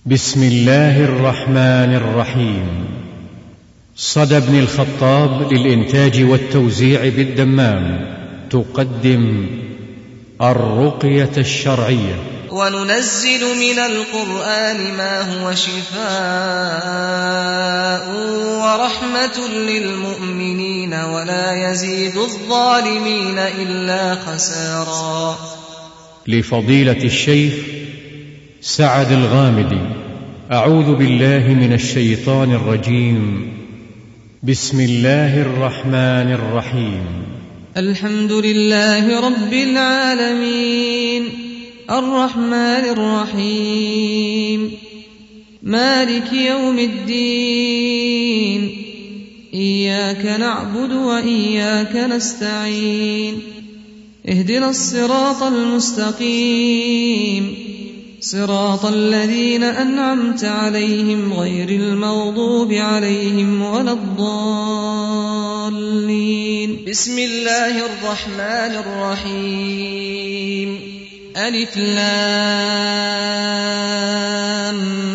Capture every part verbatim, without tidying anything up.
بسم الله الرحمن الرحيم. صدى بن الخطاب للإنتاج والتوزيع بالدمام تقدم الرقية الشرعية. وننزل من القرآن ما هو شفاء ورحمة للمؤمنين ولا يزيد الظالمين إلا خسارا. لفضيلة الشيخ سعد الغامدي. أعوذ بالله من الشيطان الرجيم. بسم الله الرحمن الرحيم. الحمد لله رب العالمين الرحمن الرحيم مالك يوم الدين إياك نعبد وإياك نستعين اهدنا الصراط المستقيم صراط الذين أنعمت عليهم غير المغضوب عليهم ولا الضالين. بسم الله الرحمن الرحيم. ألف لام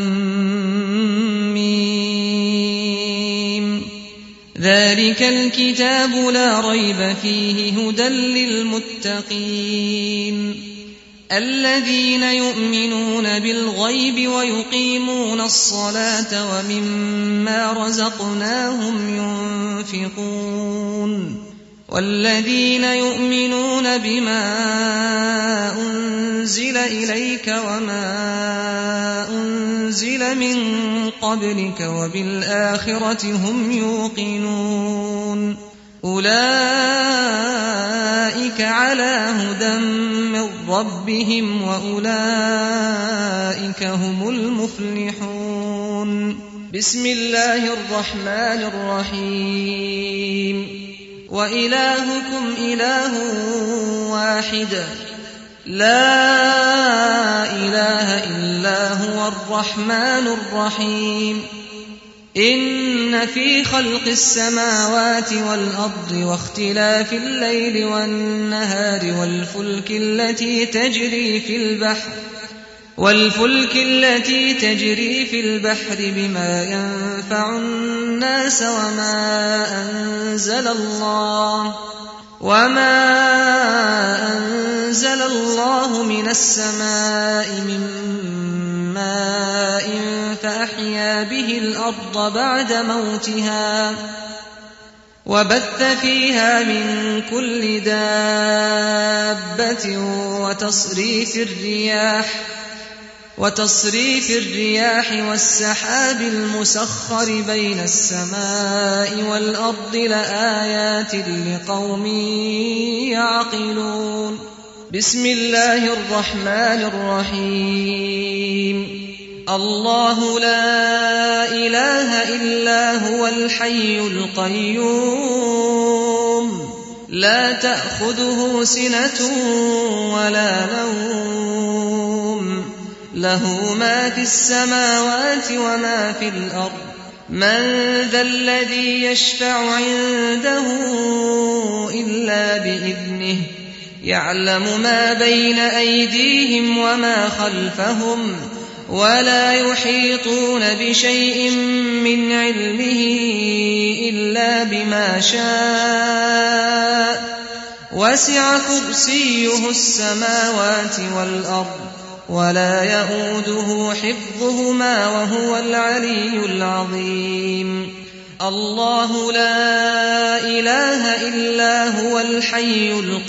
ميم. ذلك الكتاب لا ريب فيه هدى للمتقين الذين يؤمنون بالغيب ويقيمون الصلاة ومما رزقناهم ينفقون والذين يؤمنون بما أنزل إليك وما أنزل من قبلك وبالآخرة هم يوقنون أولئك على هدى من ربهم وأولئك هم المفلحون. بسم الله الرحمن الرحيم. وإلهكم إله واحد لا إله إلا هو الرحمن الرحيم. إن في خلق السماوات والأرض واختلاف الليل والنهار والفلك التي تجري في البحر والفلك التي تجري في البحر بما ينفع الناس وما أنزل الله وما أنزل الله من السماء من ماء فأحيا به الأرض بعد موتها وبث فيها من كل دابة وتصريف الرياح وتصريف الرياح والسحاب المسخر بين السماء والأرض لآيات لقوم يعقلون. بسم الله الرحمن الرحيم. الله لا إله إلا هو الحي القيوم لا تأخذه سنة ولا نوم له ما في السماوات وما في الأرض من ذا الذي يشفع عنده إلا بإذنه يعلم ما بين أيديهم وما خلفهم ولا يحيطون بشيء من علمه إلا بما شاء وسع كرسيه السماوات والأرض ولا يئوده حفظهما وهو العلي العظيم. الله لا إله إلا هو الحي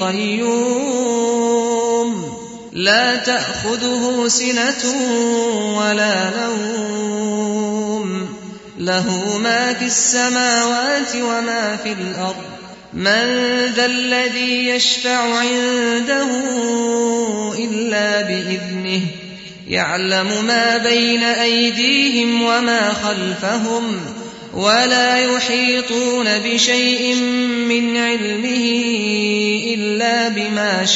القيوم لا تأخذه سنة ولا نوم له ما في السماوات وما في الأرض من ذا الذي يشفع عنده إلا بإذنه يعلم ما بين أيديهم وما خلفهم ولا يحيطون بشيء من علمه إلا بما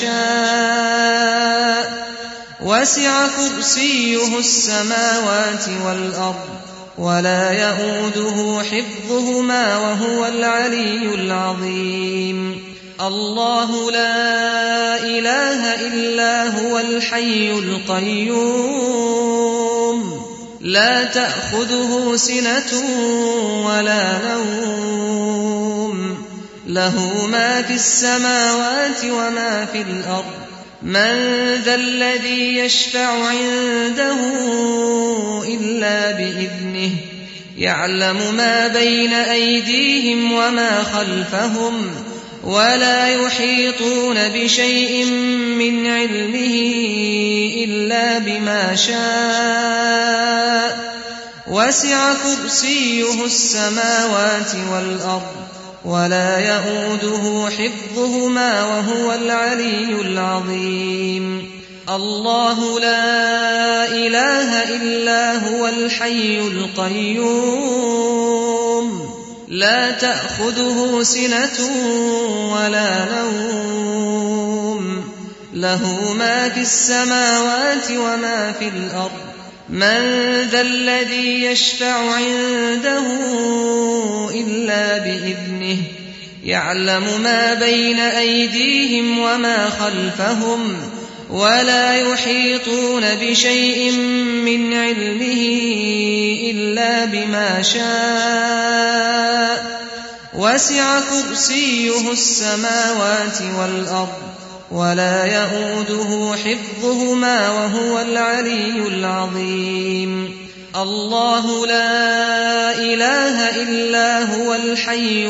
شاء وسع كرسيه السماوات والأرض ولا يئوده حفظهما وهو العلي العظيم. الله لا إله إلا هو الحي القيوم لا تأخذه سنة ولا نوم له ما في السماوات وما في الأرض من ذا الذي يشفع عنده إلا بإذنه يعلم ما بين أيديهم وما خلفهم ولا يحيطون بشيء من علمه إلا بما شاء وسع كرسيه السماوات والأرض ولا يئوده حفظهما وهو العلي العظيم الله لا إله إلا هو الحي القيوم لا تأخذه سنة ولا نوم له ما في السماوات وما في الأرض من ذا الذي يشفع عنده إلا بإذنه يعلم ما بين أيديهم وما خلفهم ولا يحيطون بشيء من علمه إلا بما شاء وسع كرسيه السماوات والأرض ولا يئوده حفظهما وهو العلي العظيم الله لا إله إلا هو الحي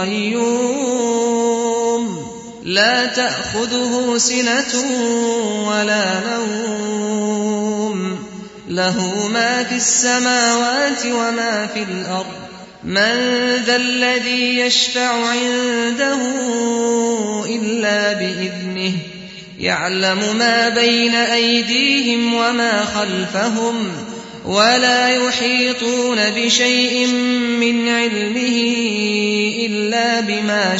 القيوم لا تأخذه سنة ولا نوم له ما في السماوات وما في الأرض من ذا الذي يشفع عنده إلا بإذنه يعلم ما بين أيديهم وما خلفهم ولا يحيطون بشيء من علمه إلا بما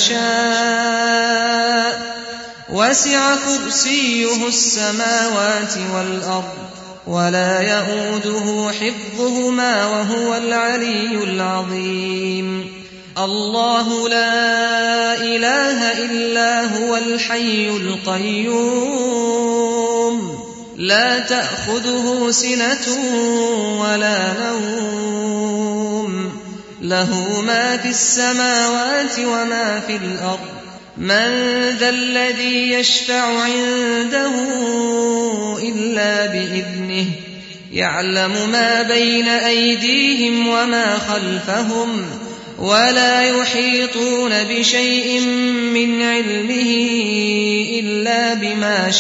شاء وسع كرسيه السماوات والأرض ولا يئوده حفظهما وهو العلي العظيم الله لا إله إلا هو الحي القيوم لا تأخذه سنة ولا نوم له ما في السماوات وما في الأرض من ذا الذي يشفع عنده إلا بإذنه يعلم ما بين أيديهم وما خلفهم ولا يحيطون بشيء من علمه إلا بما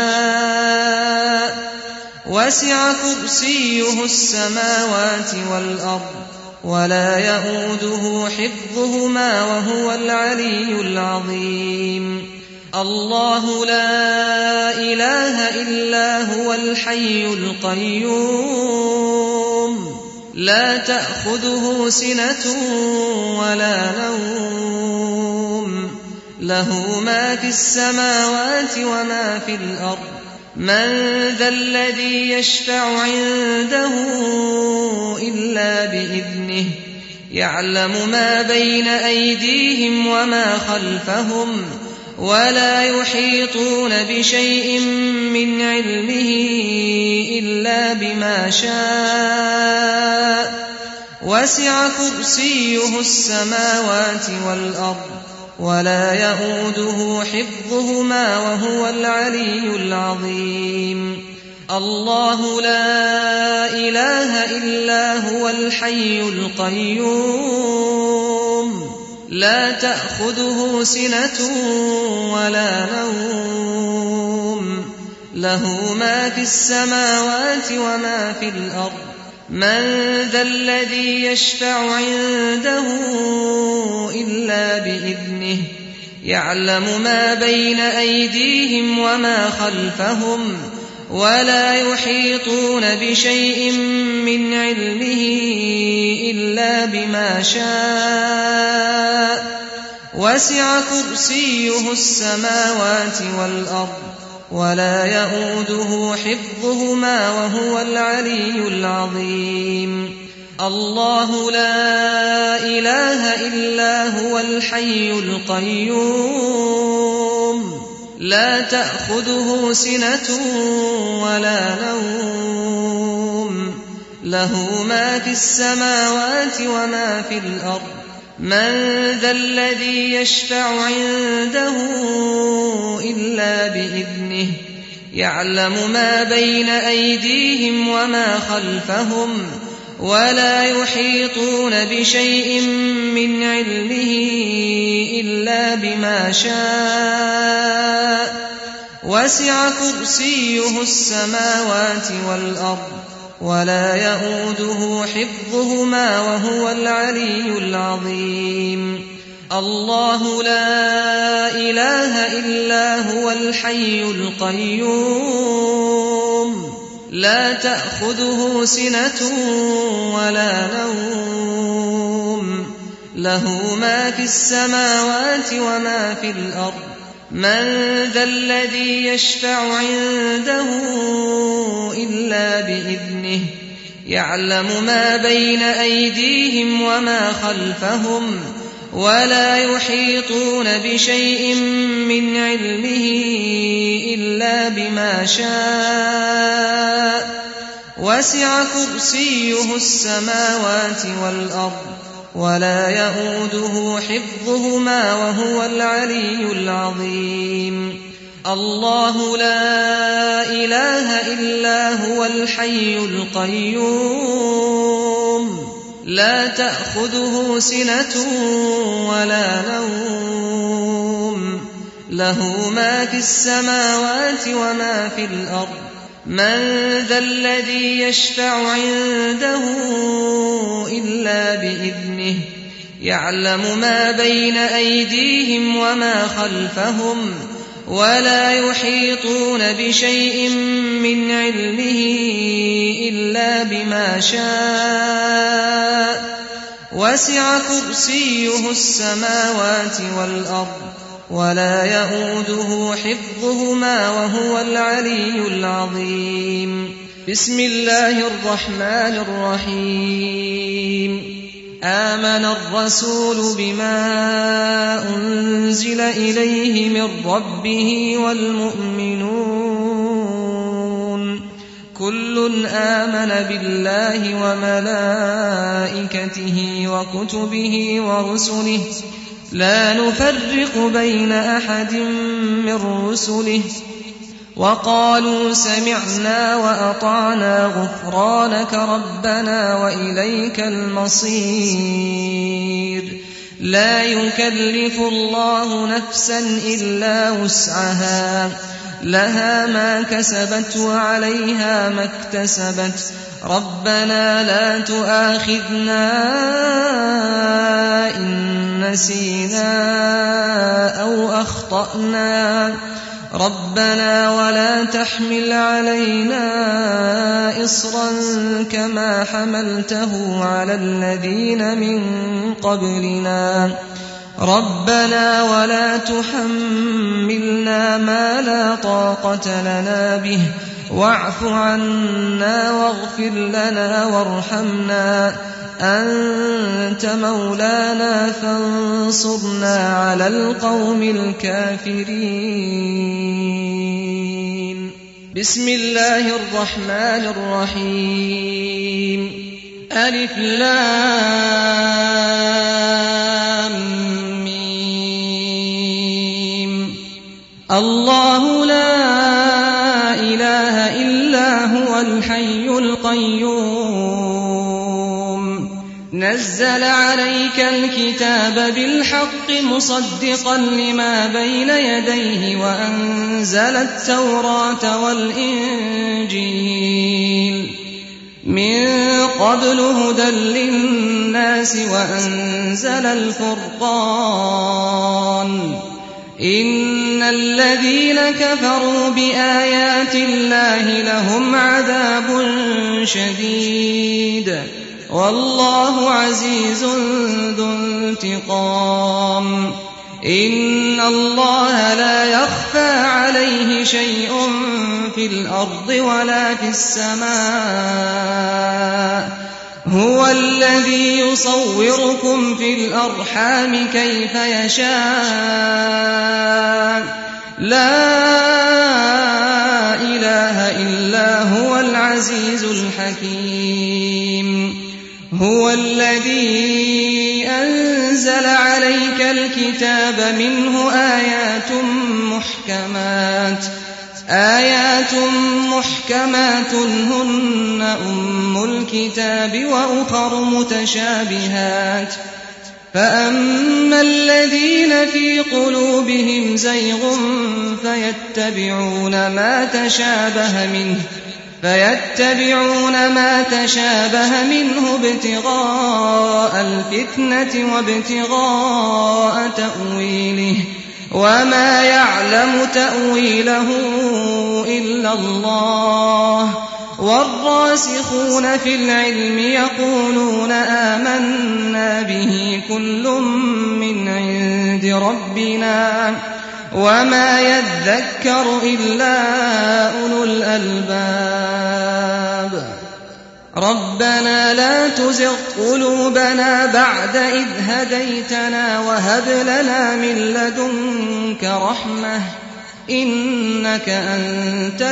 شاء وسع كرسيه السماوات والأرض ولا يئوده حفظهما وهو العلي العظيم الله لا إله إلا هو الحي القيوم لا تأخذه سنة ولا نوم له ما في السماوات وما في الأرض من ذا الذي يشفع عنده إلا بإذنه يعلم ما بين أيديهم وما خلفهم ولا يحيطون بشيء من علمه إلا بما شاء وسع كرسيه السماوات والأرض ولا يئوده حفظهما وهو العلي العظيم الله لا إله إلا هو الحي القيوم لا تأخذه سنة ولا نوم له ما في السماوات وما في الأرض من ذا الذي يشفع عنده إلا بإذنه يعلم ما بين أيديهم وما خلفهم ولا يحيطون بشيء من علمه إلا بما شاء وسع كرسيه السماوات والأرض ولا يئوده حفظهما وهو العلي العظيم الله لا إله إلا هو الحي القيوم لا تأخذه سنة ولا نوم له ما في السماوات وما في الأرض من ذا الذي يشفع عنده إلا بإذنه يعلم ما بين أيديهم وما خلفهم ولا يحيطون بشيء من علمه إلا بما شاء وسع كرسيه السماوات والأرض ولا يئوده حفظهما وهو العلي العظيم الله لا إله إلا هو الحي القيوم لا تأخذه سنة ولا نوم له ما في السماوات وما في الأرض من ذا الذي يشفع عنده إلا بإذنه يعلم ما بين أيديهم وما خلفهم ولا يحيطون بشيء من علمه إلا بما شاء وسع كرسيه السماوات والأرض ولا يئوده حفظهما وهو العلي العظيم الله لا إله إلا هو الحي القيوم لا تأخذه سنة ولا نوم له ما في السماوات وما في الأرض من ذا الذي يشفع عنده إلا بإذنه يعلم ما بين أيديهم وما خلفهم ولا يحيطون بشيء من علمه إلا بما شاء وسع كرسيه السماوات والأرض ولا يئوده حفظهما وهو العلي العظيم بسم الله الرحمن الرحيم آمن الرسول بما أنزل إليه من ربه والمؤمنون كل آمن بالله وملائكته وكتبه ورسله لا نفرق بين أحد من رسله وقالوا سمعنا وأطعنا غفرانك ربنا وإليك المصير لا يكلف الله نفسا إلا وسعها لها ما كسبت وعليها ما اكتسبت ربنا لا تؤاخذنا إن نسينا أو أخطأنا ربنا ولا تحمل علينا إصرا كما حملته على الذين من قبلنا ربنا ولا تحملنا ما لا طاقة لنا به واعف عنا واغفر لنا وارحمنا أنت مولانا فانصرنا على القوم الكافرين بسم الله الرحمن الرحيم ألف لام ميم الله لا إله إلا هو الحي القيوم نزل عليك الكتاب بالحق مصدقا لما بين يديه وأنزل التوراة والإنجيل من قبل هدى للناس وأنزل الفرقان إن الذين كفروا بآيات الله لهم عذاب شديد والله عزيز ذو انتقام إن الله لا يخفى عليه شيء في الأرض ولا في السماء هو الذي يصوركم في الأرحام كيف يشاء لا إله إلا هو العزيز العزيز الحكيم. هو الذي أنزل عليك الكتاب منه آيات محكمات آيات محكمات هن أم الكتاب وأخر متشابهات فأما الذين في قلوبهم زيغ فيتبعون ما تشابه منه فيتبعون ما تشابه منه ابتغاء الفتنة وابتغاء تأويله وما يعلم تأويله إلا الله والراسخون في العلم يقولون آمنا به كل من عند ربنا وما يذكر إلا أولو الألباب. ربنا لا تزغ قلوبنا بعد إذ هديتنا وهب لنا من لدنك رحمة إنك أنت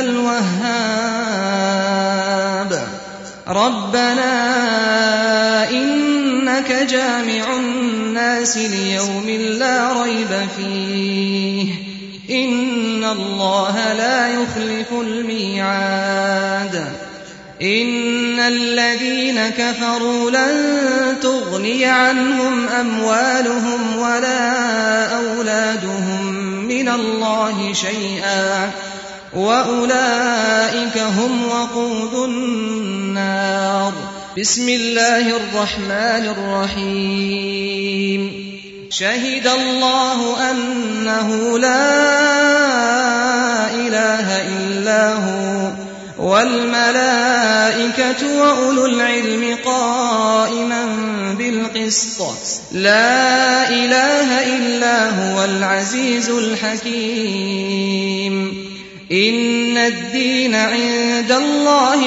الوهاب. ربنا إنك جامع الناس ليوم لا ريب فيه إن الله لا يخلف الميعاد. إن الذين كفروا لن تغني عنهم أموالهم ولا أولادهم من الله شيئا وأولئك هم وقود النار. بسم الله الرحمن الرحيم. شهد الله أنه لا إله إلا هو والملائكة وأولو العلم قائما بالقسط لا إله إلا هو العزيز الحكيم. إن الدين عند الله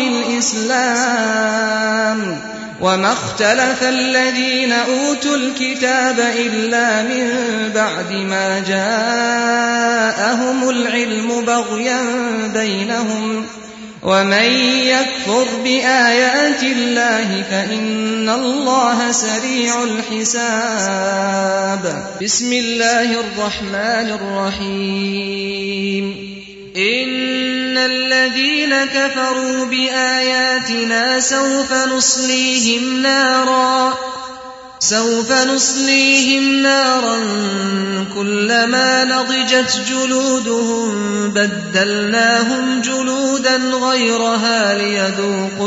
الإسلام وما اختلف الذين أوتوا الكتاب إلا من بعد ما جاءهم العلم بغيا بينهم ومن يكفر بآيات الله فإن الله سريع الحساب. بسم الله الرحمن الرحيم. إن الذين كفروا بآياتنا سوف نصليهم نارا سوف نصليهم نارا كلما نضجت جلودهم بدلناهم جلودا غيرها ليذوقوا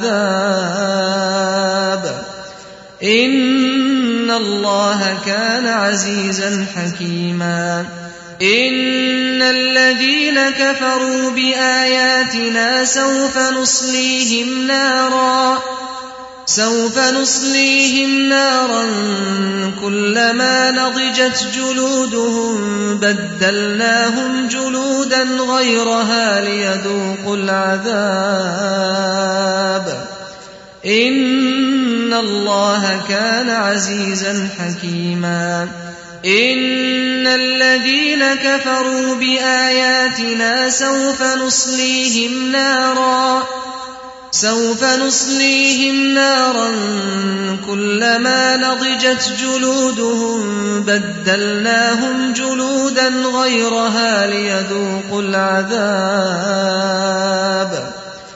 العذاب إن الله كان عزيزا حكيما. إن الذين كفروا بآياتنا سوف نصليهم نارا سوف نصليهم نارا كلما نضجت جلودهم بدلناهم جلودا غيرها ليذوقوا العذاب إن الله كان عزيزا حكيما. إن الذين كفروا بآياتنا سوف نصليهم نارا سوف نصليهم نارا كلما نضجت جلودهم بدلناهم جلودا غيرها ليذوقوا العذاب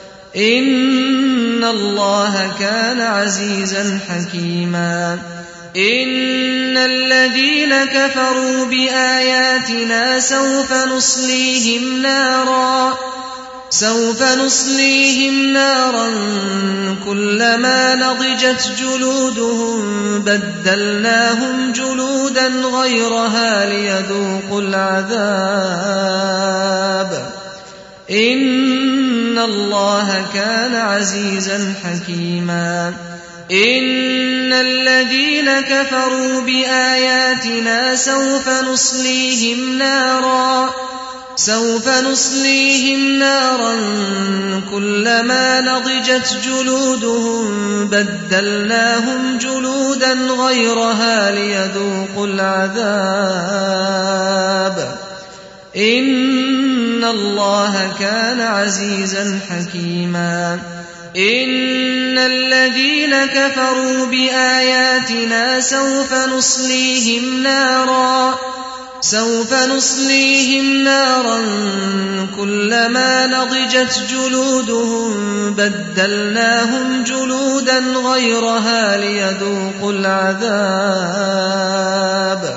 إن الله كان عزيزا حكيما. إن الذين كفروا بآياتنا سوف نصليهم نارا سوف نصليهم نارا كلما نضجت جلودهم بدلناهم جلودا غيرها ليذوقوا العذاب إن الله كان عزيزا حكيما. إن الذين كفروا بآياتنا سوف نصليهم نارا سوف نصليهم نارا كلما نضجت جلودهم بدلناهم جلودا غيرها ليذوقوا العذاب إن الله كان عزيزا حكيما إن الذين كفروا بآياتنا سوف نصليهم نارا سوف نصليهم نارا كلما نضجت جلودهم بدلناهم جلودا غيرها ليذوقوا العذاب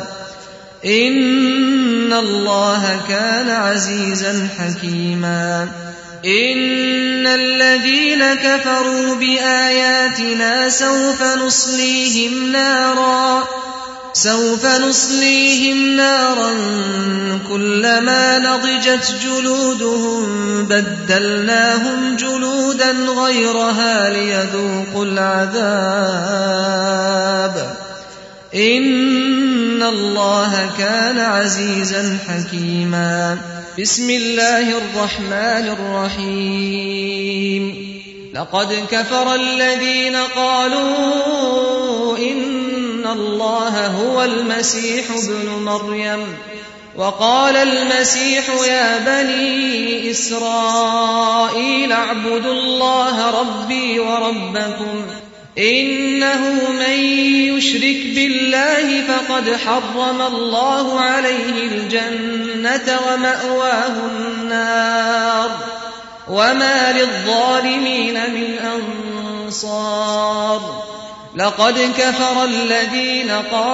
إن الله كان عزيزا حكيما إن الذين كفروا بآياتنا سوف نصليهم نارا سوف نصليهم نارا كلما نضجت جلودهم بدلناهم جلودا غيرها ليذوقوا العذاب إن الله كان عزيزا حكيما بسم الله الرحمن الرحيم لقد كفر الذين قالوا إن الله هو المسيح ابن مريم وقال المسيح يا بني إسرائيل اعبدوا الله ربي وربكم إنه من يشرك بالله فقد حرم الله عليه الجنة ومأواه النار وما للظالمين من أنصار لقد كفر الذين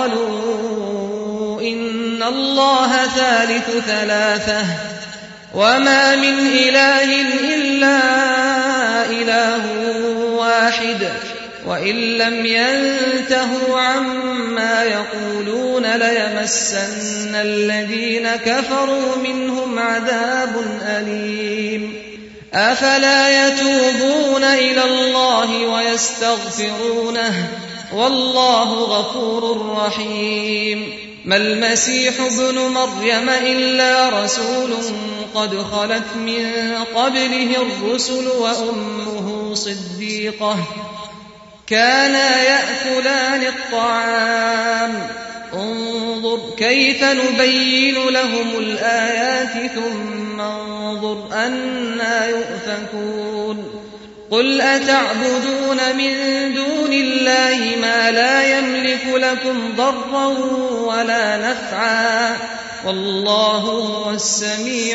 قالوا إن الله ثالث ثلاثة وما من إله إلا إله واحد وإن لم ينتهوا عما يقولون ليمسن الذين كفروا منهم عذاب أليم أفلا يتوبون إلى الله ويستغفرونه والله غفور رحيم ما المسيح ابن مريم إلا رسول قد خلت من قبله الرسل وأمه صديقة كانا يأكلان الطعام انظر كيف نبين لهم الآيات ثم انظر أنى يؤفكون قل أتعبدون من دون الله ما لا يملك لكم ضرا ولا نفعا والله هو السميع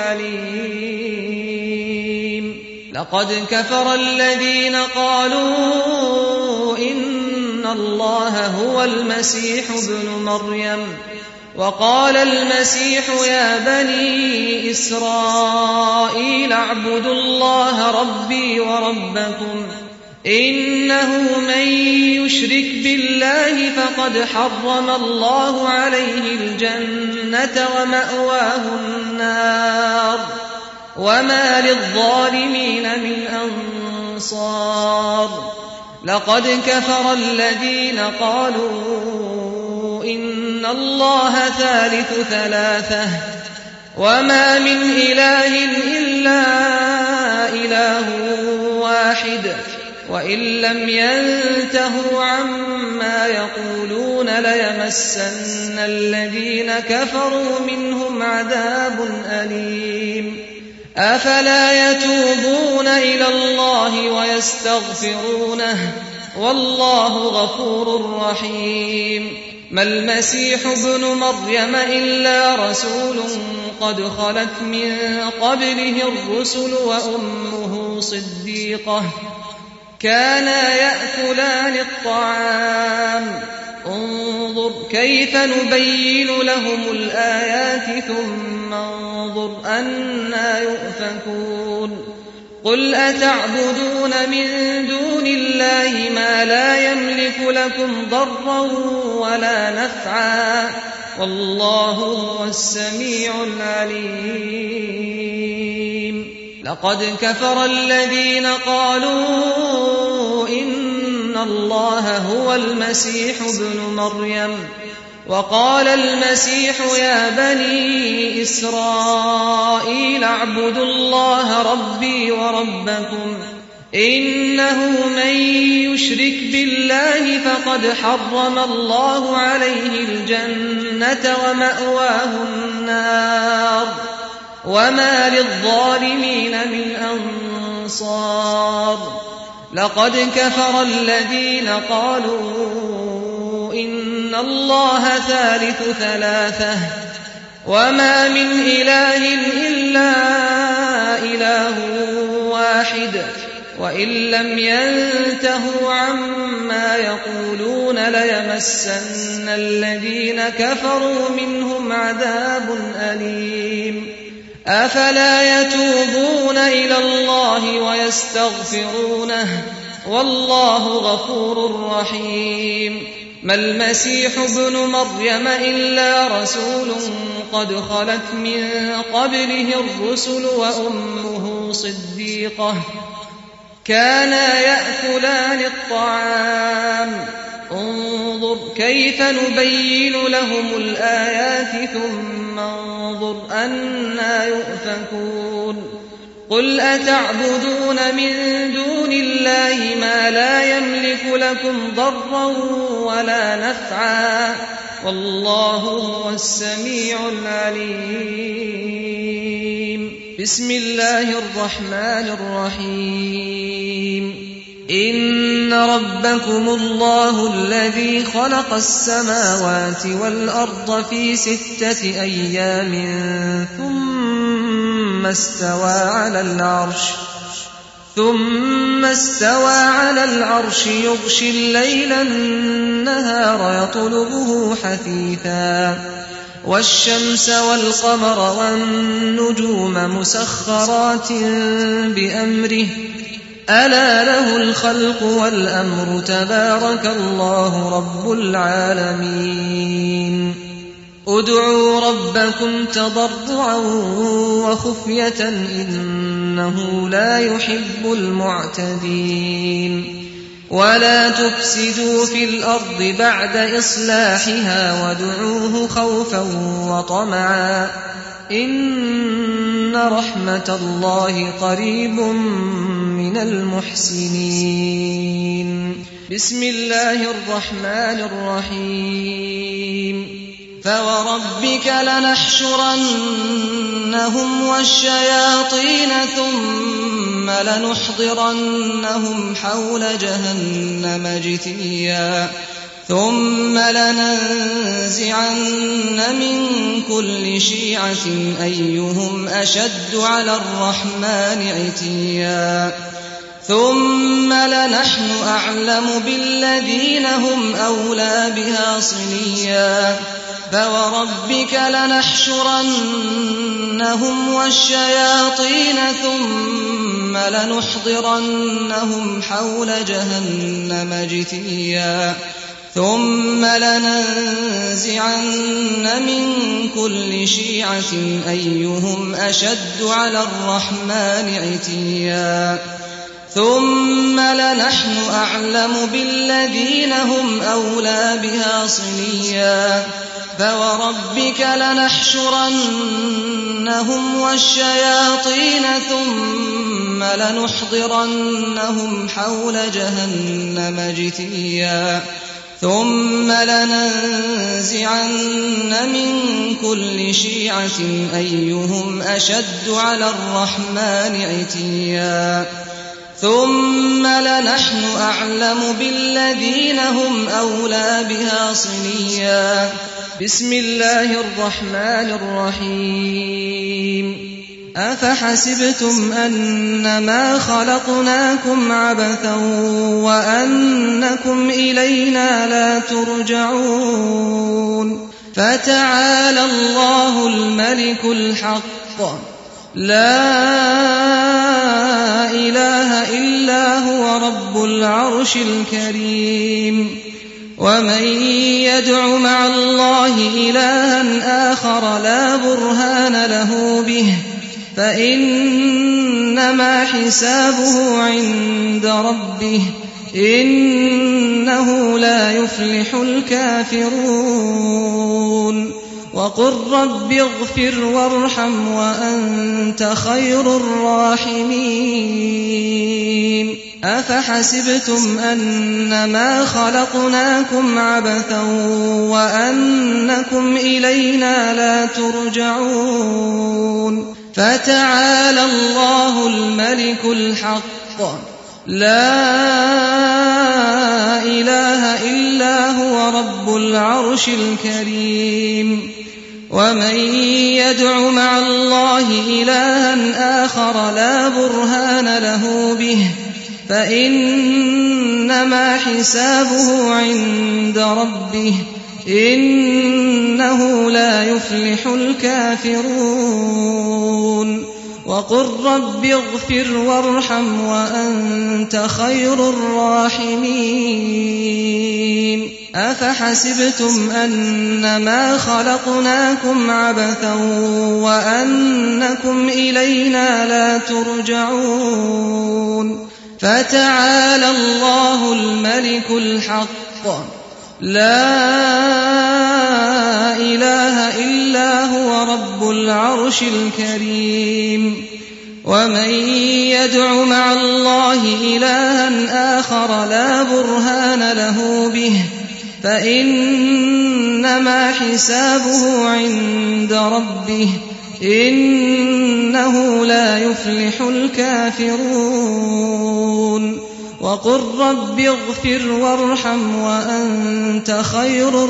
العليم لقد كفر الذين قالوا إن الله هو المسيح ابن مريم وقال المسيح يا بني إسرائيل اعبدوا الله ربي وربكم إنه من يشرك بالله فقد حرم الله عليه الجنة ومأواه النار وما للظالمين من أنصار لقد كفر الذين قالوا إن الله ثالث ثلاثة وما من إله إلا إله واحد وإن لم ينتهوا عما يقولون ليمسن الذين كفروا منهم عذاب أليم أفلا يتوبون إلى الله ويستغفرونه والله غفور رحيم ما المسيح ابن مريم إلا رسول قد خلت من قبله الرسل وأمه صديقة كانا يأكلان الطعام انظر كيف نبين لهم الآيات ثم انظر أنى يؤفكون قل أتعبدون من دون الله ما لا يملك لكم ضرا ولا نفعا والله هو السميع العليم لقد كفر الذين قالوا إن الله هو المسيح ابن مريم وقال المسيح يا بني إسرائيل اعبدوا الله ربي وربكم إنه من يشرك بالله فقد حرم الله عليه الجنة ومأواه النار وما للظالمين من أنصار لقد كفر الذين قالوا إن الله ثالث ثلاثة وما من إله إلا إله واحد وإن لم ينتهوا عما يقولون ليمسن الذين كفروا منهم عذاب أليم أفلا يتوبون إلى الله ويستغفرونه والله غفور رحيم ما المسيح ابن مريم إلا رسول قد خلت من قبله الرسل وأمه صديقة كانا يأكلان الطعام انظر كيف نبين لهم الآيات ثم انظر أنى يؤفكون قل أتعبدون من دون الله ما لا يملك لكم ضرا ولا نفعا والله هو السميع العليم بسم الله الرحمن الرحيم إن ربكم الله الذي خلق السماوات والأرض في ستة أيام ثم استوى على العرش ثم استوى على العرش يغشي الليل النهار يطلبه حثيثا والشمس والقمر والنجوم مسخرات بأمره ألا له الخلق والأمر تبارك الله رب العالمين ادعوا ربكم تضرعا وخفية إنه لا يحب المعتدين ولا تفسدوا في الأرض بعد إصلاحها وادعوه خوفا وطمعا إن رحمة الله قريب من المحسنين بسم الله الرحمن الرحيم فوربك لنحشرنهم والشياطين ثم لنحضرنهم حول جهنم جثيا ثم لننزعن من كل شيعة أيهم أشد على الرحمن عتيا ثم لنحن أعلم بالذين هم أولى بها صليا فوربك لنحشرنهم والشياطين ثم لنحضرنهم حول جهنم جثيا ثم لننزعن من كل شيعة أيهم أشد على الرحمن عتيا ثم لنحن أعلم بالذين هم أولى بها صليا فوربك لنحشرنهم والشياطين ثم لنحضرنهم حول جهنم جثيا ثم لننزعن من كل شيعة أيهم أشد على الرحمن عتيا ثم لنحن أعلم بالذين هم أولى بها صليا بسم الله الرحمن الرحيم أفحسبتم أنما خلقناكم عبثا وأنكم إلينا لا ترجعون فتعالى الله الملك الحق لا إله إلا هو رب العرش الكريم ومن يدع مع الله إلها آخر لا برهان له به فإنما حسابه عند ربه إنه لا يفلح الكافرون وقل رب اغفر وارحم وأنت خير الراحمين أفحسبتم أنما خلقناكم عبثا وأنكم إلينا لا ترجعون فتعالى الله الملك الحق لا إله إلا هو رب العرش الكريم ومن يدع مع الله إلها آخر لا برهان له به فإنما حسابه عند ربه إنه لا يفلح الكافرون وقل رب اغفر وارحم وأنت خير الراحمين أفحسبتم أنما خلقناكم عبثا وأنكم إلينا لا ترجعون فتعالى الله الملك الحق لا إله إلا هو رب العرش الكريم ومن يدع مع الله إلها آخر لا برهان له به فإنما حسابه عند ربه إنه لا يفلح الكافرون وقل رب اغفر وارحم وأنت خير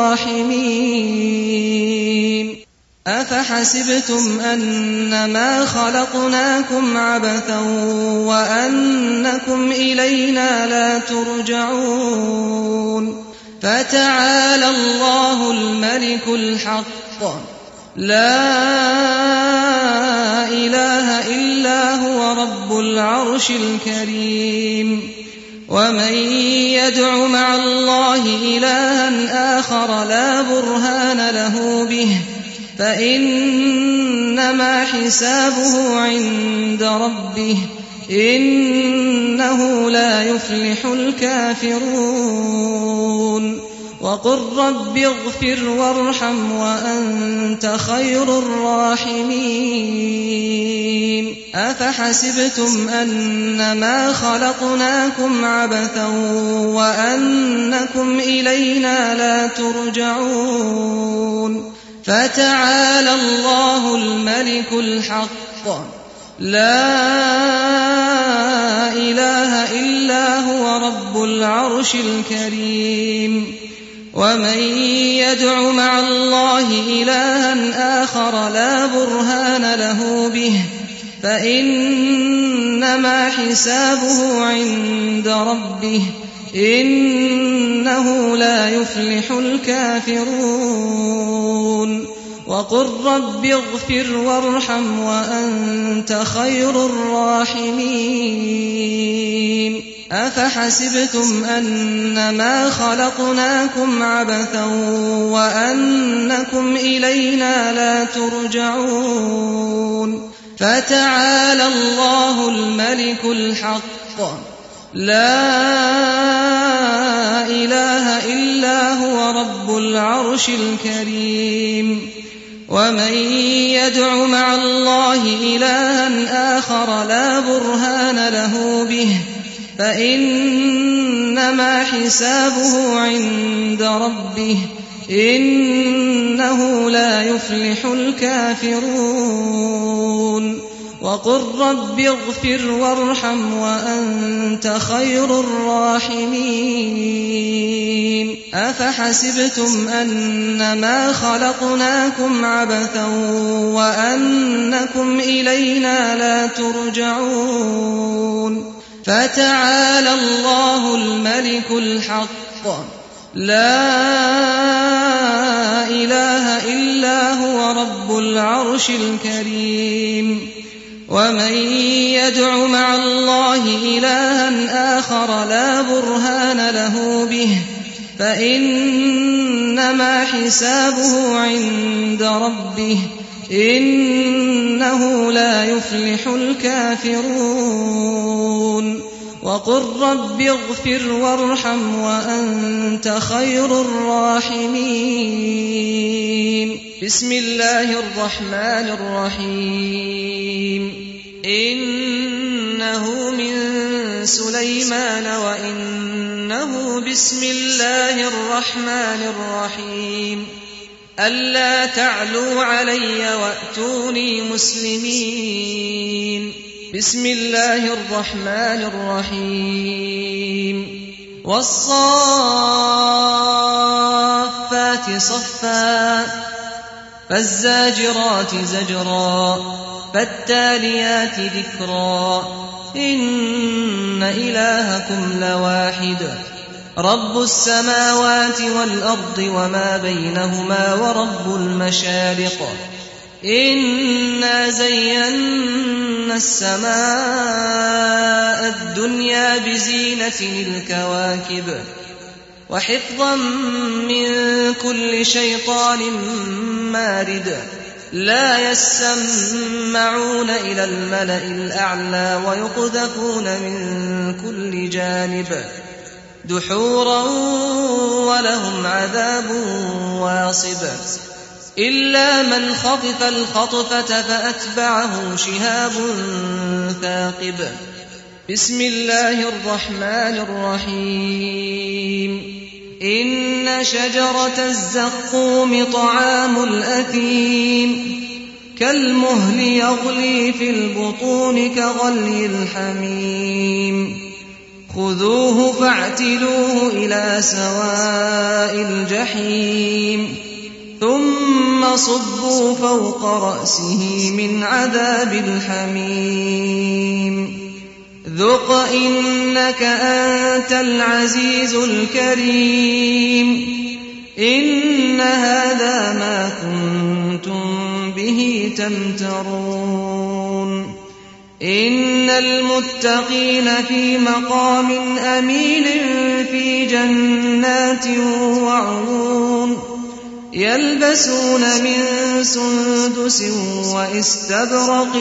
الراحمين أفحسبتم أنما خلقناكم عبثا وأنكم إلينا لا ترجعون فتعالى الله الملك الحق لا إله إلا هو رب العرش الكريم ومن يدع مع الله إلها آخر لا برهان له به فإنما حسابه عند ربه إنه لا يفلح الكافرون وقل رب اغفر وارحم وأنت خير الراحمين أفحسبتم أنما خلقناكم عبثا وأنكم إلينا لا ترجعون فتعالى الله الملك الحق لا إله إلا هو رب العرش الكريم ومن يدع مع الله إلها آخر لا برهان له به فإنما حسابه عند ربه إنه لا يفلح الكافرون وقل رب اغفر وارحم وأنت خير الراحمين أفحسبتم أنما خلقناكم عبثا وأنكم إلينا لا ترجعون فتعالى الله الملك الحق لا إله إلا هو رب العرش الكريم ومن يدع مع الله إلها آخر لا برهان له به فإنما حسابه عند ربه إنه لا يفلح الكافرون وقل رب اغفر وارحم وأنت خير الراحمين أفحسبتم أنما خلقناكم عبثا وأنكم إلينا لا ترجعون فتعالى الله الملك الحق لا إله إلا هو رب العرش الكريم ومن يدع مع الله إلها آخر لا برهان له به فإنما حسابه عند ربه إنه لا يفلح الكافرون وقل رب اغفر وارحم وأنت خير الراحمين. بسم الله الرحمن الرحيم. إنه من سليمان وإنه بسم الله الرحمن الرحيم. ألا تعلوا علي وأتوني مسلمين. بسم الله الرحمن الرحيم. والصافات صفا فالزاجرات زجرا فالتاليات ذكرا إن إلهكم لواحد رب السماوات والأرض وما بينهما ورب المشارق. إنا زينا السماء الدنيا بزينة الكواكب وحفظا من كل شيطان مارد. لا يسمعون إلى الملأ الأعلى ويقذفون من كل جانب دحورا ولهم عذاب واصب. إلا من خطف الخطفة فأتبعه شهاب ثاقب. بسم الله الرحمن الرحيم. إن شجرة الزقوم طعام الأثيم كالمهل يغلي في البطون كغلي الحميم. خذوه فاعتلوه إلى سواء الجحيم ثم صبوا فوق رأسه من عذاب الحميم. ذق إنك أنت العزيز الكريم. إن هذا ما كنتم به تمترون. إن المتقين في مقام أمين في جنات وعيون يلبسون من سندس واستبرق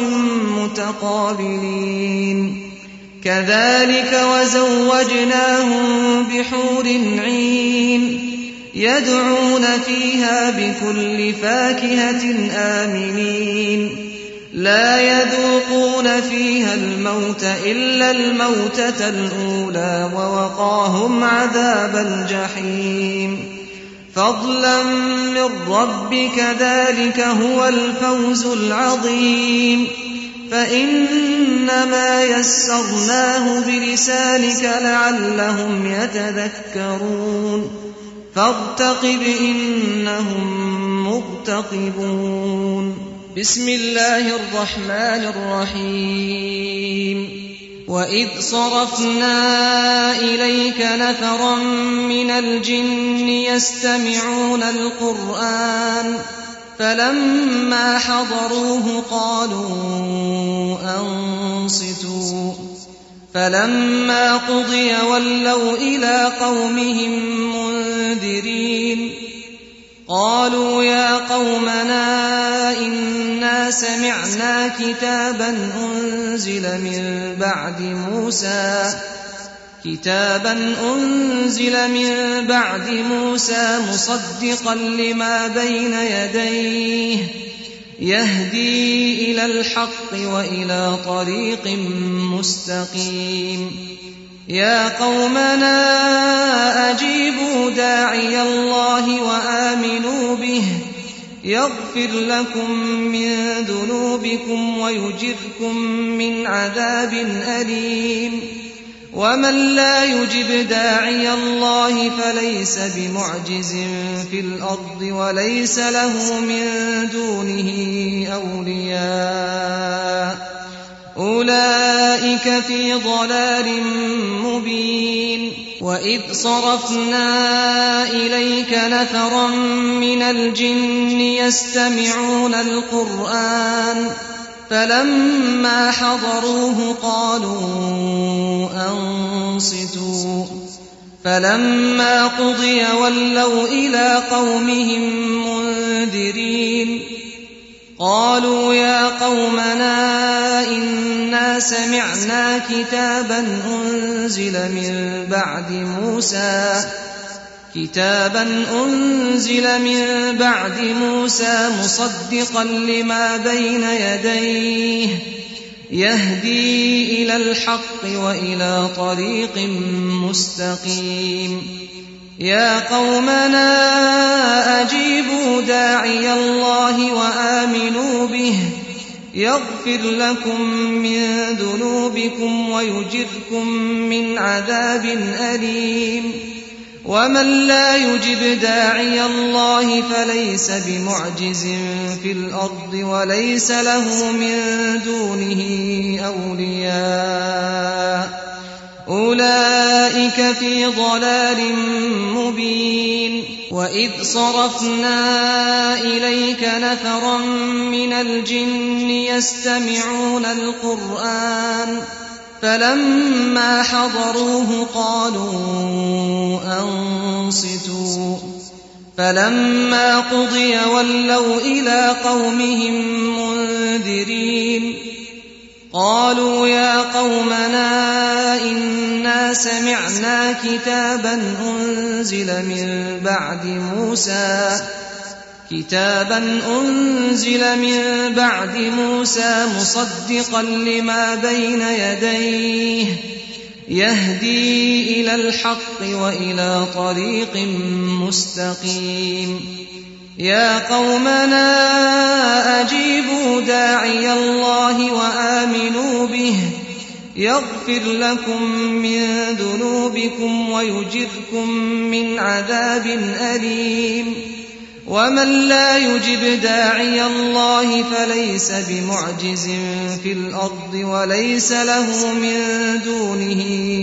متقابلين. كذلك وزوجناهم بحور عين يدعون فيها بكل فاكهة آمنين. لا يذوقون فيها الموت إلا الموتة الأولى ووقاهم عذاب الجحيم فضلا من ربك ذلك هو الفوز العظيم. فإنما يسرناه بلسانك لعلهم يتذكرون فارتقب إنهم مرتقبون. بسم الله الرحمن الرحيم. وإذ صرفنا إليك نفرا من الجن يستمعون القرآن فلما حضروه قالوا أنصتوا فلما قضي ولوا إلى قومهم منذرين. قالوا يا قومنا إنا سمعنا كتابا أنزل من بعد موسى كتابا أنزل من بعد موسى مصدقا لما بين يديه يهدي إلى الحق وإلى طريق مستقيم. يا قومنا أجيبوا داعي الله وآمنوا به يغفر لكم من ذنوبكم ويجركم من عذاب أليم. ومن لا يجب داعي الله فليس بمعجز في الأرض وليس له من دونه أولياء أولئك في ضلال مبين. وإذ صرفنا إليك نفرا من الجن يستمعون القرآن فلما حضروه قالوا أنصتوا فلما قضي ولوا إلى قومهم منذرين. قالوا يا قومنا إنا سمعنا كتابا أنزل من بعد موسى كتابا أنزل من بعد موسى مصدقا لما بين يديه يهدي إلى الحق وإلى طريق مستقيم يا قومنا أجيبوا داعي الله وآمنوا به يغفر لكم من ذنوبكم ويجركم من عذاب أليم ومن لا يجب داعي الله فليس بمعجز في الأرض وليس له من دونه أولياء أولئك في ضلال مبين وإذ صرفنا إليك نفرا من الجن يستمعون القرآن فلما حضروه قالوا أنصتوا فلما قضي ولوا إلى قومهم منذرين قالوا يا قومنا إنا سمعنا كتابا أنزل من بعد موسى كتابا أنزل من بعد موسى مصدقا لما بين يديه يهدي إلى الحق وإلى طريق مستقيم يا قومنا أجيبوا داعي الله وآمنوا به يغفر لكم من ذنوبكم ويجركم من عذاب أليم ومن لا يجب داعي الله فليس بمعجز في الأرض وليس له من دونه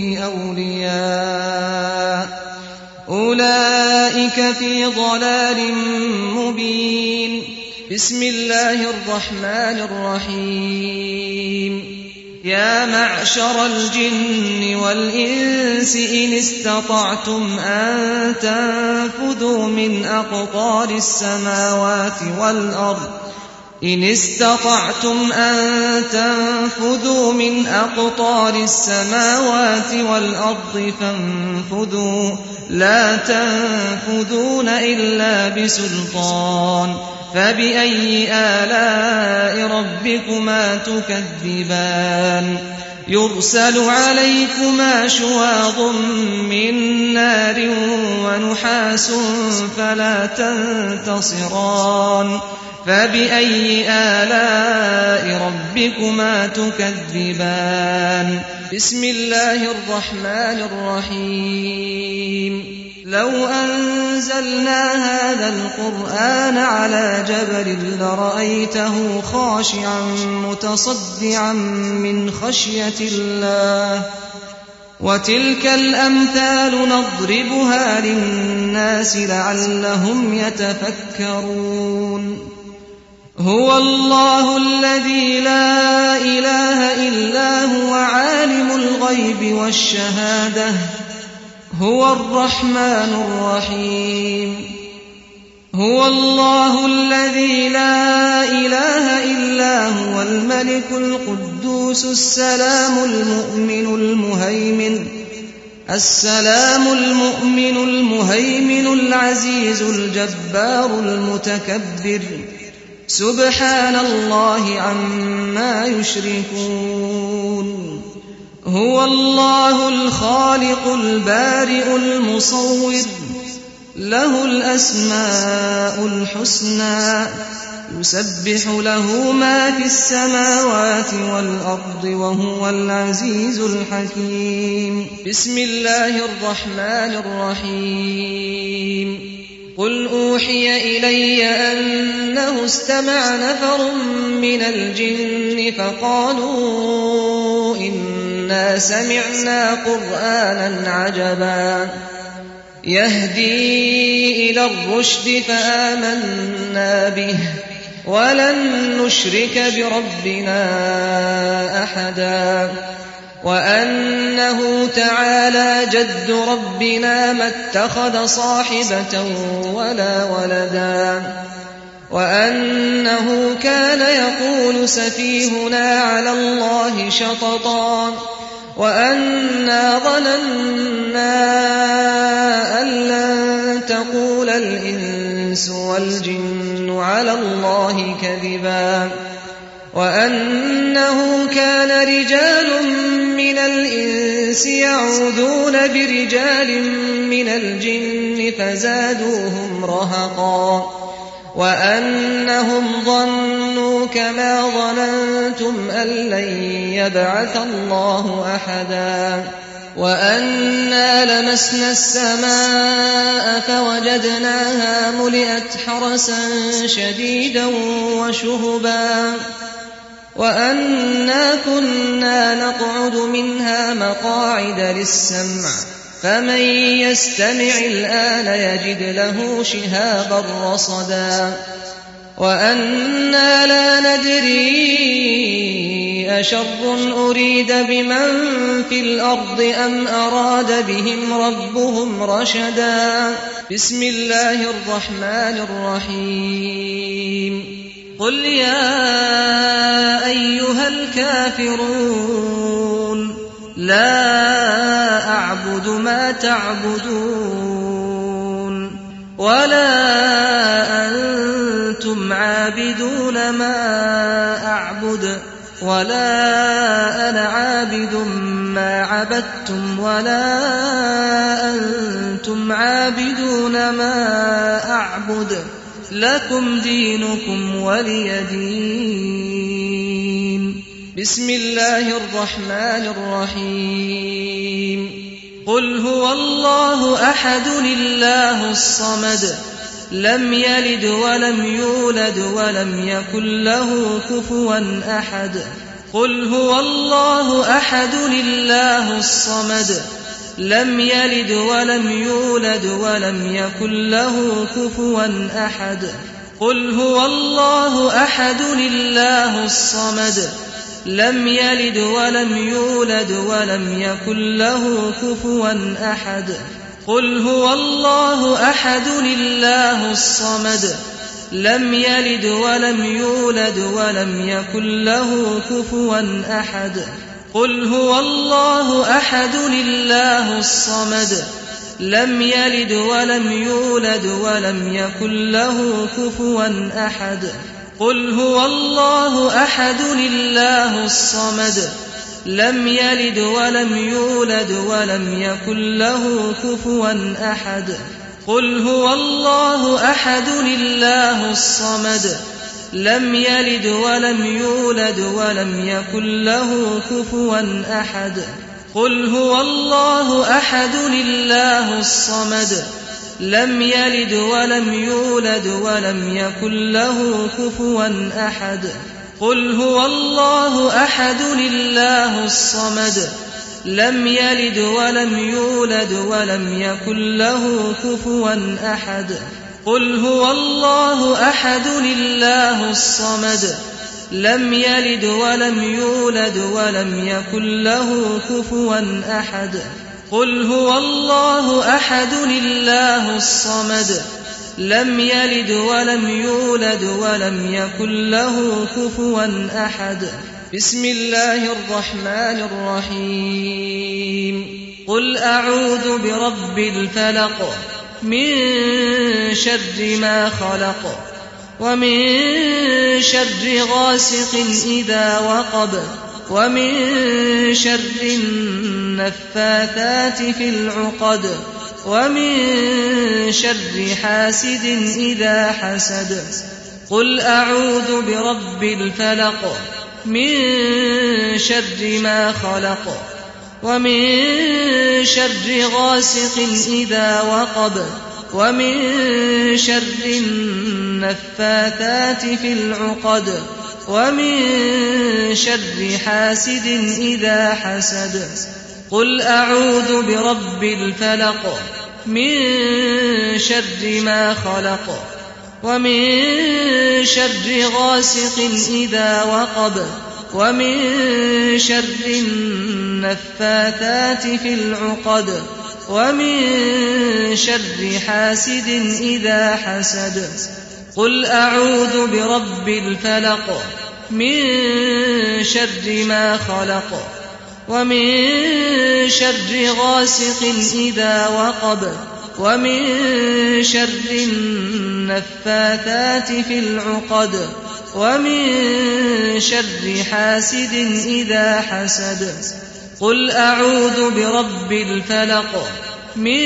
أولياء أولئك في ضلال مبين بسم الله الرحمن الرحيم يا معشر الجن والإنس إن استطعتم أن تنفذوا من أقطار السماوات والأرض إن استطعتم أن تنفذوا من أقطار السماوات والأرض فانفذوا لا تنفذون إلا بسلطان فبأي آلاء ربكما تكذبان يرسل عليكما شواظ من نار ونحاس فلا تنتصران فبأي آلاء ربكما تكذبان بسم الله الرحمن الرحيم لو أنزلنا هذا القرآن على جبل لرأيته خاشعا متصدعا من خشية الله وتلك الأمثال نضربها للناس لعلهم يتفكرون هو الله الذي لا إله إلا هو عالم الغيب والشهادة هو الرحمن الرحيم هو الله الذي لا إله إلا هو الملك القدوس السلام المؤمن المهيمن السلام المؤمن المهيمن العزيز الجبار المتكبر سبحان الله عما يشركون هو الله الخالق البارئ المصور له الأسماء الحسنى يسبح له ما في السماوات والأرض وهو العزيز الحكيم بسم الله الرحمن الرحيم قل أوحي إلي أنه استمع نفر من الجن فقالوا إنا سمعنا قرآنا عجبا يهدي إلى الرشد فآمنا به ولن نشرك بربنا أحدا وأنه تعالى جد ربنا ما اتخذ صاحبة ولا ولدا وأنه كان يقول سفيهنا على الله شططا وأنا ظننا أن لن تقول الإنس والجن على الله كذبا وأنه كان رجال من الإنس يعوذون برجال من الجن فزادوهم رهقا وأنهم ظنوا كما ظننتم أن لن يبعث الله أحدا وأنا لمسنا السماء فوجدناها ملئت حرسا شديدا وشهبا وأنا كنا نقعد منها مقاعد للسمع فمن يستمع الآن يجد له شهابا رصدا وأنا لا ندري أشر أريد بمن في الأرض أم أراد بهم ربهم رشدا بسم الله الرحمن الرحيم قل يا أيها الكافرون لا أعبد ما تعبدون ولا أنتم عابدون ما أعبد ولا أنا عابد ما عبدتم ولا أنتم عابدون ما أعبد لكم دينكم ولي دين بسم الله الرحمن الرحيم قل هو الله أحد الله الصمد لم يلد ولم يولد ولم يكن له كفوا أحد قل هو الله أحد الله الصمد لم يلد ولم يولد ولم يكن له كفوا أحد قل هو الله أحد الله الصمد لم يلد ولم يولد ولم يكن له كفوا أحد قل هو الله أحد الله الصمد لم يلد ولم يولد ولم يكن له كفوا أحد قل هو الله أحد الله الصمد لم يلد ولم يولد ولم يكن له كفوا أحد قل هو الله أحد الله الصمد لم يلد ولم يولد ولم يكن له كفوا أحد قل هو الله أحد الله الصمد لم يلد ولم يولد ولم يكن له كفوا أحد قل هو الله أحد الله الصمد لم يلد ولم يولد ولم يكن له كفوا أحد قل هو الله أحد الله الصمد لم يلد ولم يولد ولم يكن له كفوا أحد قل هو الله أحد الله الصمد لم يلد ولم يولد ولم يكن له كفوا أحد قل هو الله أحد الله الصمد لم يلد ولم يولد ولم يكن له كفوا أحد بسم الله الرحمن الرحيم قل أعوذ برب الفلق من شر ما خلق ومن شر غاسق إذا وقب ومن شر النفاثات في العقد ومن شر حاسد إذا حسد قل أعوذ برب الفلق من شر ما خلق ومن شر غاسق إذا وقب ومن شر النفاثات في العقد ومن شر حاسد إذا حسد قل أعوذ برب الفلق من شر ما خلق ومن شر غاسق إذا وقب ومن شر النفاثات في العقد ومن شر حاسد إذا حسد قل أعوذ برب الفلق من شر ما خلق ومن شر غاسق إذا وقب ومن شر النفاثات في العقد ومن شر حاسد إذا حسد قل أعوذ برب الفلق من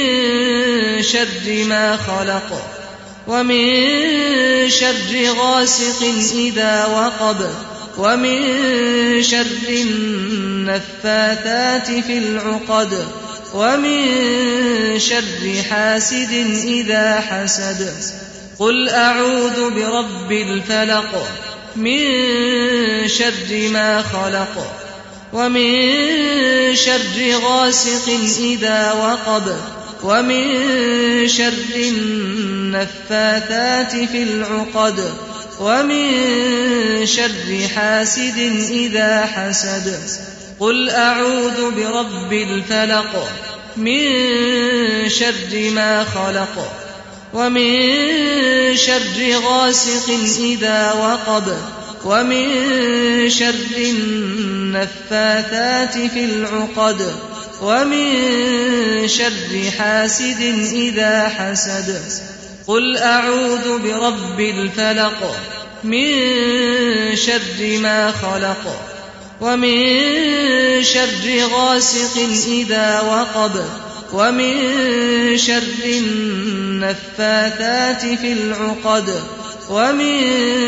شر ما خلق ومن شر غاسق إذا وقب ومن شر النفاثات في العقد ومن شر حاسد إذا حسد قل أعوذ برب الفلق من شر ما خلق ومن شر غاسق إذا وقب ومن شر النفاثات في العقد ومن شر حاسد إذا حسد قل أعوذ برب الفلق من شر ما خلق ومن شر غاسق إذا وقب ومن شر النفاثات في العقد ومن شر حاسد إذا حسد قل أعوذ برب الفلق من شر ما خلق ومن شر غاسق إذا وقب ومن شر النفاثات في العقد ومن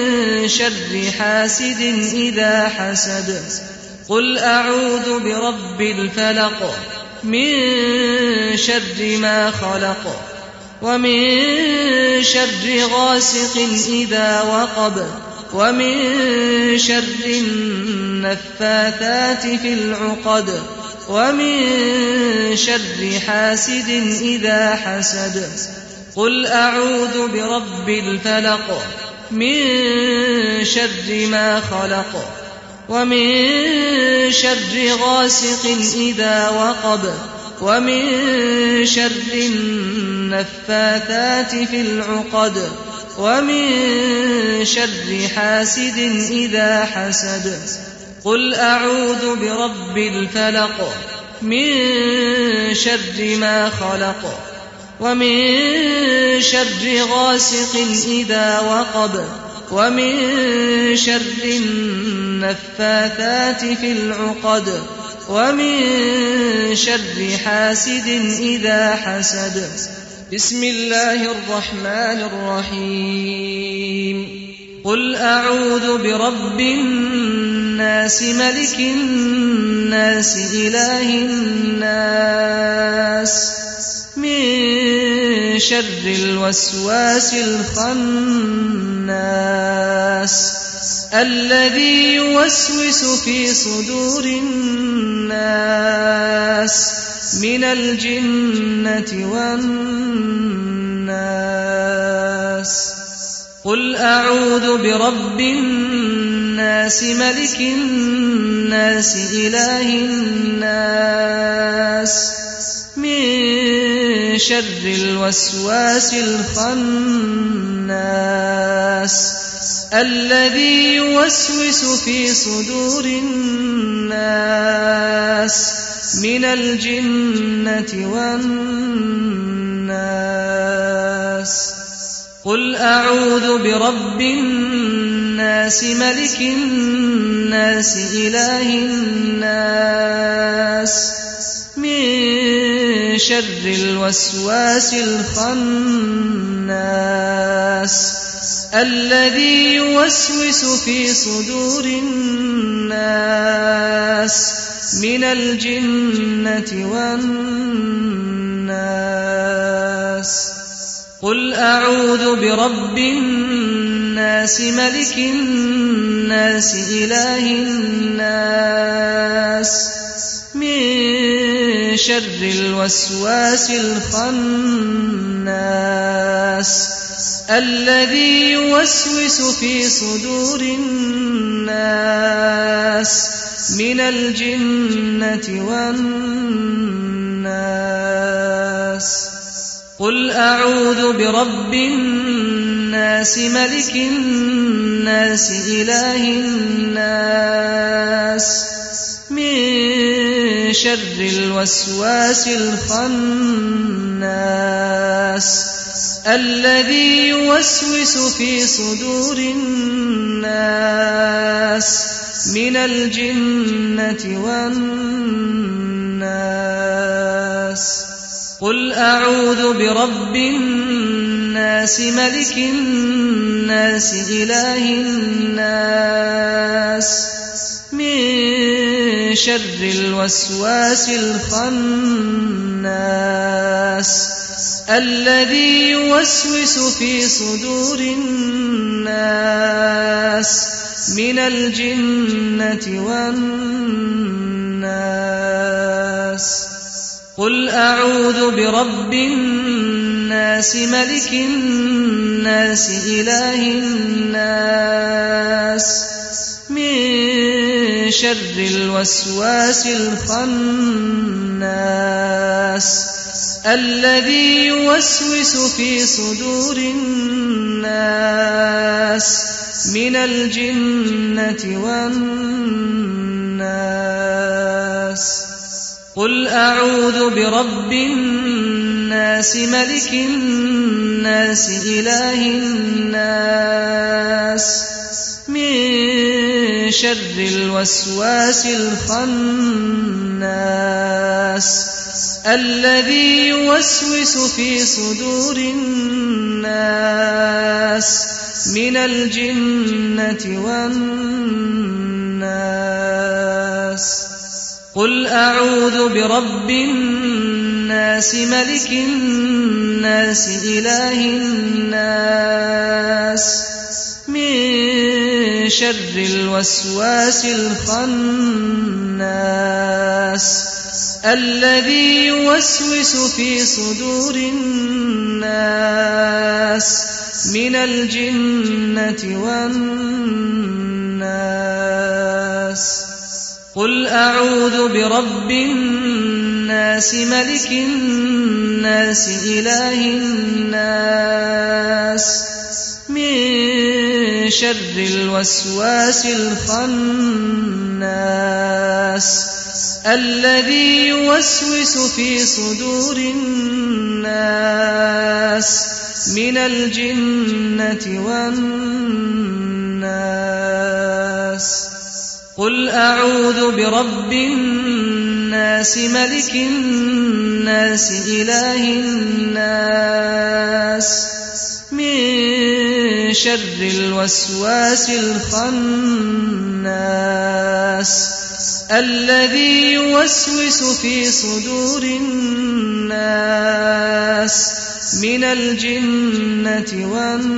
شر حاسد إذا حسد قل أعوذ برب الفلق من شر ما خلق ومن شر غاسق إذا وقب ومن شر النفاثات في العقد ومن شر حاسد إذا حسد قل أعوذ برب الفلق من شر ما خلق ومن شر غاسق إذا وقب ومن شر النفاثات في العقد ومن شر حاسد إذا حسد قل أعوذ برب الفلق من شر ما خلق ومن شر غاسق إذا وقب ومن شر النفاثات في العقد ومن شر حاسد إذا حسد بسم الله الرحمن الرحيم قل أعوذ برب الناس ملك الناس إله الناس من شر الوسواس الخناس الذي يوسوس في صدور الناس من الجنة والناس قل أعوذ برب الناس ملك الناس إله الناس من شر الوسواس الخناس الذي يوسوس في صدور الناس من الجنة والناس قل أعوذ برب الناس ملك الناس إله الناس من شر الوسواس الخناس الذي يوسوس في صدور الناس من الجنة والناس قل أعوذ برب الناس ملك الناس إله الناس من شر الوسواس الخناس الذي يوسوس في صدور الناس من الجنة والناس قل أعوذ برب الناس الناس ملك الناس إله الناس من شر الوسواس الخناس الذي يوسوس في صدور الناس من الجنة والناس. قل أعوذ برب الناس ملك الناس إله الناس من شر الوسواس الخناس الذي يوسوس في صدور الناس من الجنة والناس. قل أعوذ برب الناس ملك الناس إله الناس من شر الوسواس الخناس الذي يوسوس في صدور الناس من الجنة والناس. قل أعوذ برب الناس ملك الناس إله الناس من شر الوسواس الخناس الذي يوسوس في صدور الناس من الجنة والناس. قل أعوذ برب الناس ملك الناس إله الناس من شر الوسواس الخناس الذي يوسوس في صدور الناس من الجنة والناس. قل أعوذ برب الناس ملك الناس إله الناس من شر الوسواس الخناس الذي يوسوس في صدور الناس من الجنة والناس. قل أعوذ برب الناس ملك الناس إله الناس من شر الوسواس الخناس الذي يوسوس في صدور الناس من الجنة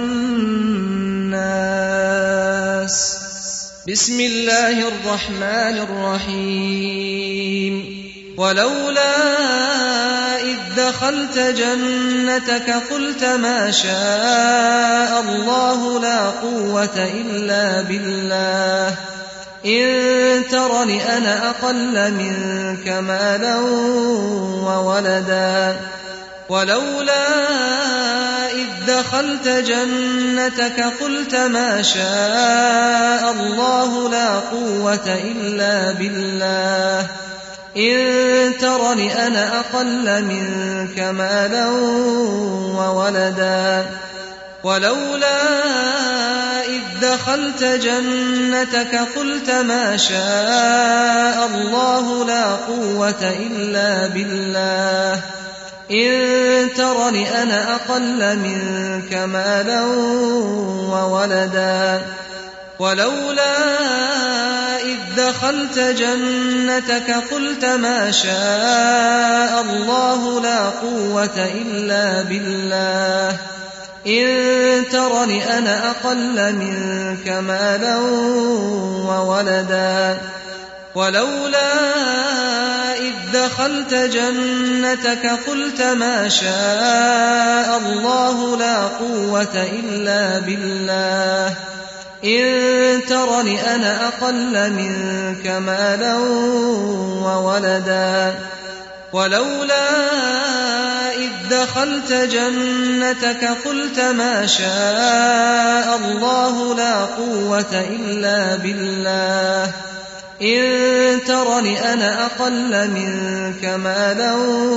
والناس. بسم الله الرحمن الرحيم. ولولا إذ دخلت جنتك قلت ما شاء الله لا قوة إلا بالله إن ترني أنا أقل منك مالا وولدا. ولولا إذ دخلت جنتك قلت ما شاء الله لا قوة إلا بالله إن ترني أنا أقل منك مالا وولدا. ولولا إذ دخلت جنتك قلت ما شاء الله لا قوة إلا بالله إن ترني أنا أقل منك مالا وولدا. ولولا إذ دخلت جنتك قلت ما شاء الله لا قوة إلا بالله إن ترني أنا أقل منك مالا وولدا. ولولا إذ دخلت جنتك قلت ما شاء الله لا قوة إلا بالله إن ترني أنا أقل منك مالا وولدا. ولولا إذ دخلت جنتك قلت ما شاء الله لا قوة إلا بالله إن ترني أنا أقل منك مالا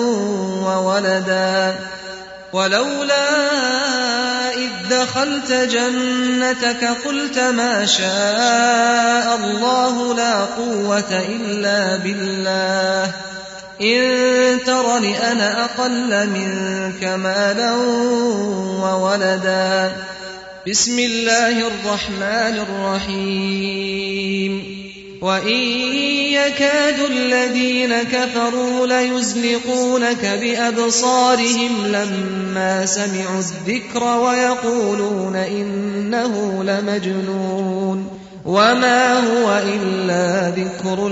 وولدا ولولا إذ دخلت جنتك قلت ما شاء الله لا قوة إلا بالله إن ترني أنا أقل منك مالا وولدا بسم الله الرحمن الرحيم وإن يكاد الذين كفروا ليزلقونك بأبصارهم لما سمعوا الذكر ويقولون إنه لمجنون وما هو إلا ذكر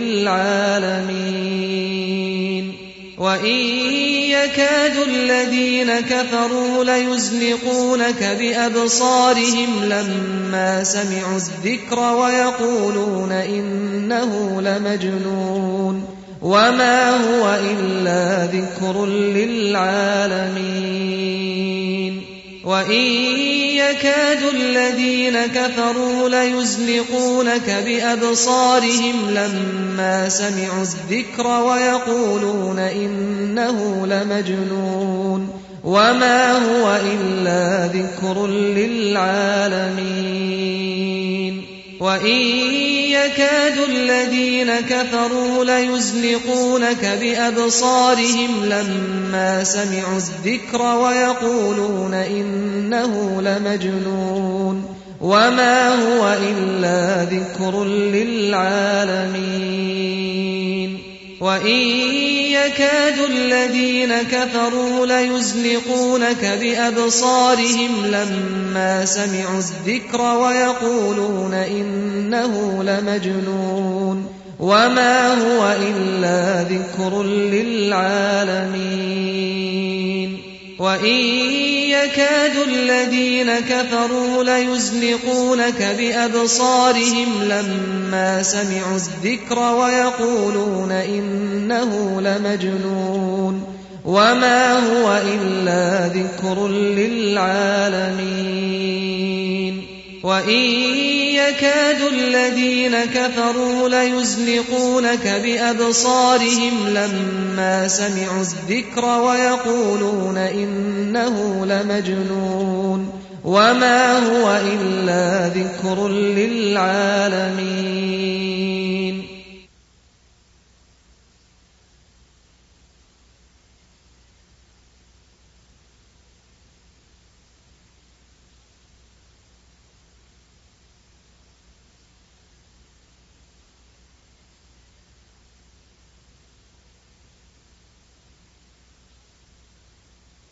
للعالمين وإن يكاد الذين كفروا ليزلقونك بأبصارهم لما سمعوا الذكر ويقولون إنه لمجنون وما هو إلا ذكر للعالمين وإن يكاد الذين كفروا ليزلقونك بأبصارهم لما سمعوا الذكر ويقولون إنه لمجنون وما هو إلا ذكر للعالمين وإن يكاد الذين كفروا ليزلقونك بأبصارهم لما سمعوا الذكر ويقولون إنه لمجنون وما هو إلا ذكر للعالمين وإن يكاد الذين كفروا ليزلقونك بأبصارهم لما سمعوا الذكر ويقولون إنه لمجنون وما هو إلا ذكر للعالمين وإن يكاد الذين كفروا ليزلقونك بأبصارهم لما سمعوا الذكر ويقولون إنه لمجنون وما هو إلا ذكر للعالمين وإن يكاد الذين كفروا ليزلقونك بأبصارهم لما سمعوا الذكر ويقولون إنه لمجنون وما هو إلا ذكر للعالمين